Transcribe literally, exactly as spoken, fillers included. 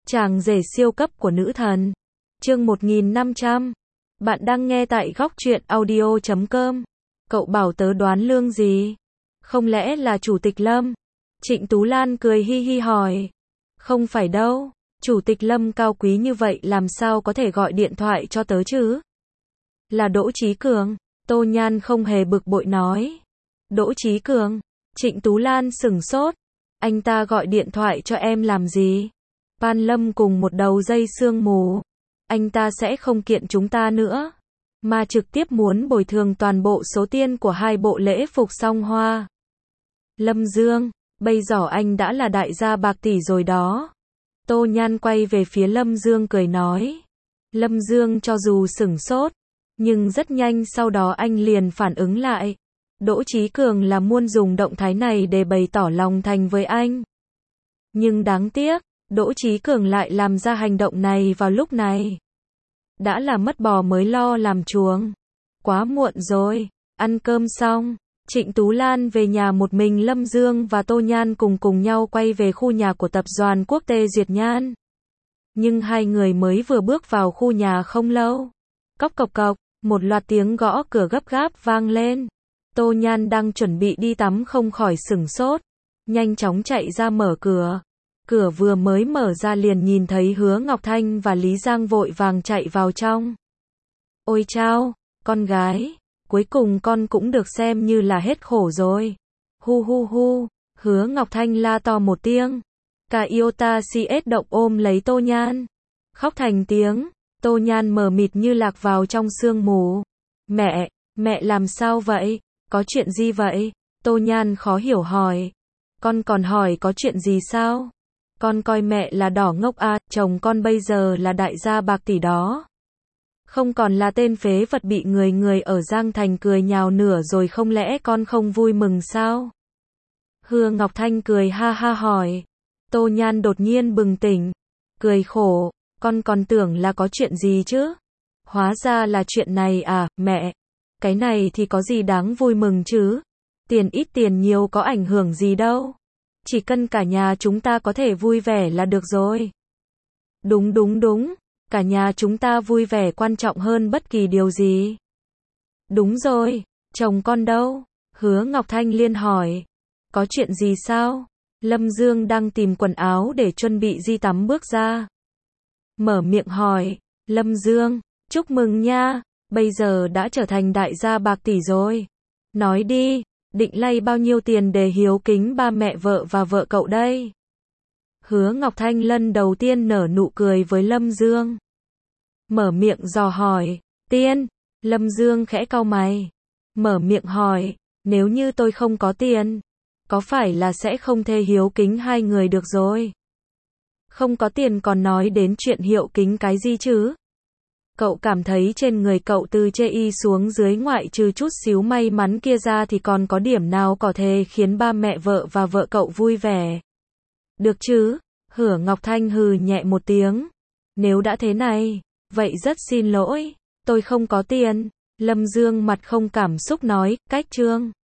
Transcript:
Chàng rể siêu cấp của nữ thần. Chương một nghìn năm trăm. Bạn đang nghe tại góc truyện audio chấm com. Cậu bảo tớ đoán lương gì? Không lẽ là Chủ tịch Lâm? Trịnh Tú Lan cười hi hi hỏi. Không phải đâu, Chủ tịch Lâm cao quý như vậy làm sao có thể gọi điện thoại cho tớ chứ? Là Đỗ Chí Cường. Tô Nhan không hề bực bội nói. Đỗ Chí Cường? Trịnh Tú Lan sửng sốt. Anh ta gọi điện thoại cho em làm gì? Pan Lâm cùng một đầu dây sương mù. Anh ta sẽ không kiện chúng ta nữa, mà trực tiếp muốn bồi thường toàn bộ số tiền của hai bộ lễ phục song hoa. Lâm Dương, bây giờ anh đã là đại gia bạc tỷ rồi đó. Tô Nhan quay về phía Lâm Dương cười nói. Lâm Dương cho dù sửng sốt, nhưng rất nhanh sau đó anh liền phản ứng lại. Đỗ Chí Cường là muốn dùng động thái này để bày tỏ lòng thành với anh. Nhưng đáng tiếc, Đỗ Chí Cường lại làm ra hành động này vào lúc này. Đã là mất bò mới lo làm chuồng. Quá muộn rồi. Ăn cơm xong, Trịnh Tú Lan về nhà một mình. Lâm Dương và Tô Nhan cùng cùng nhau quay về khu nhà của tập đoàn Quốc tế Duyệt Nhan. Nhưng hai người mới vừa bước vào khu nhà không lâu. Cốc cộc cộc, một loạt tiếng gõ cửa gấp gáp vang lên. Tô Nhan đang chuẩn bị đi tắm không khỏi sửng sốt. Nhanh chóng chạy ra mở cửa. Cửa vừa mới mở ra liền nhìn thấy Hứa Ngọc Thanh và Lý Giang vội vàng chạy vào trong. Ôi chao, con gái, cuối cùng con cũng được xem như là hết khổ rồi. Hu hu hu, Hứa Ngọc Thanh la to một tiếng. Cả Iota xê ét động ôm lấy Tô Nhan. Khóc thành tiếng, Tô Nhan mờ mịt như lạc vào trong sương mù. Mẹ, mẹ làm sao vậy? Có chuyện gì vậy? Tô Nhan khó hiểu hỏi. Con còn hỏi có chuyện gì sao? Con coi mẹ là đỏ ngốc à, chồng con bây giờ là đại gia bạc tỷ đó. Không còn là tên phế vật bị người người ở Giang Thành cười nhào nửa rồi, không lẽ con không vui mừng sao? Hứa Ngọc Thanh cười ha ha hỏi. Tô Nhan đột nhiên bừng tỉnh, cười khổ, con còn tưởng là có chuyện gì chứ? Hóa ra là chuyện này à, mẹ. Cái này thì có gì đáng vui mừng chứ? Tiền ít tiền nhiều có ảnh hưởng gì đâu. Chỉ cần cả nhà chúng ta có thể vui vẻ là được rồi. Đúng đúng đúng, cả nhà chúng ta vui vẻ quan trọng hơn bất kỳ điều gì. Đúng rồi, chồng con đâu? Hứa Ngọc Thanh liên hỏi. Có chuyện gì sao? Lâm Dương đang tìm quần áo để chuẩn bị đi tắm bước ra. Mở miệng hỏi. Lâm Dương, chúc mừng nha, bây giờ đã trở thành đại gia bạc tỷ rồi. Nói đi, định lay bao nhiêu tiền để hiếu kính ba mẹ vợ và vợ cậu đây? Hứa Ngọc Thanh lần đầu tiên nở nụ cười với Lâm Dương. Mở miệng dò hỏi. Tiền? Lâm Dương khẽ cau mày. Mở miệng hỏi. Nếu như tôi không có tiền, có phải là sẽ không thể hiếu kính hai người được rồi? Không có tiền còn nói đến chuyện hiệu kính cái gì chứ? Cậu cảm thấy trên người cậu từ trên y xuống dưới ngoại trừ chút xíu may mắn kia ra thì còn có điểm nào có thể khiến ba mẹ vợ và vợ cậu vui vẻ? Được chứ? Hứa Ngọc Thanh hừ nhẹ một tiếng. Nếu đã thế này, vậy rất xin lỗi, tôi không có tiền. Lâm Dương mặt không cảm xúc nói, cách trương.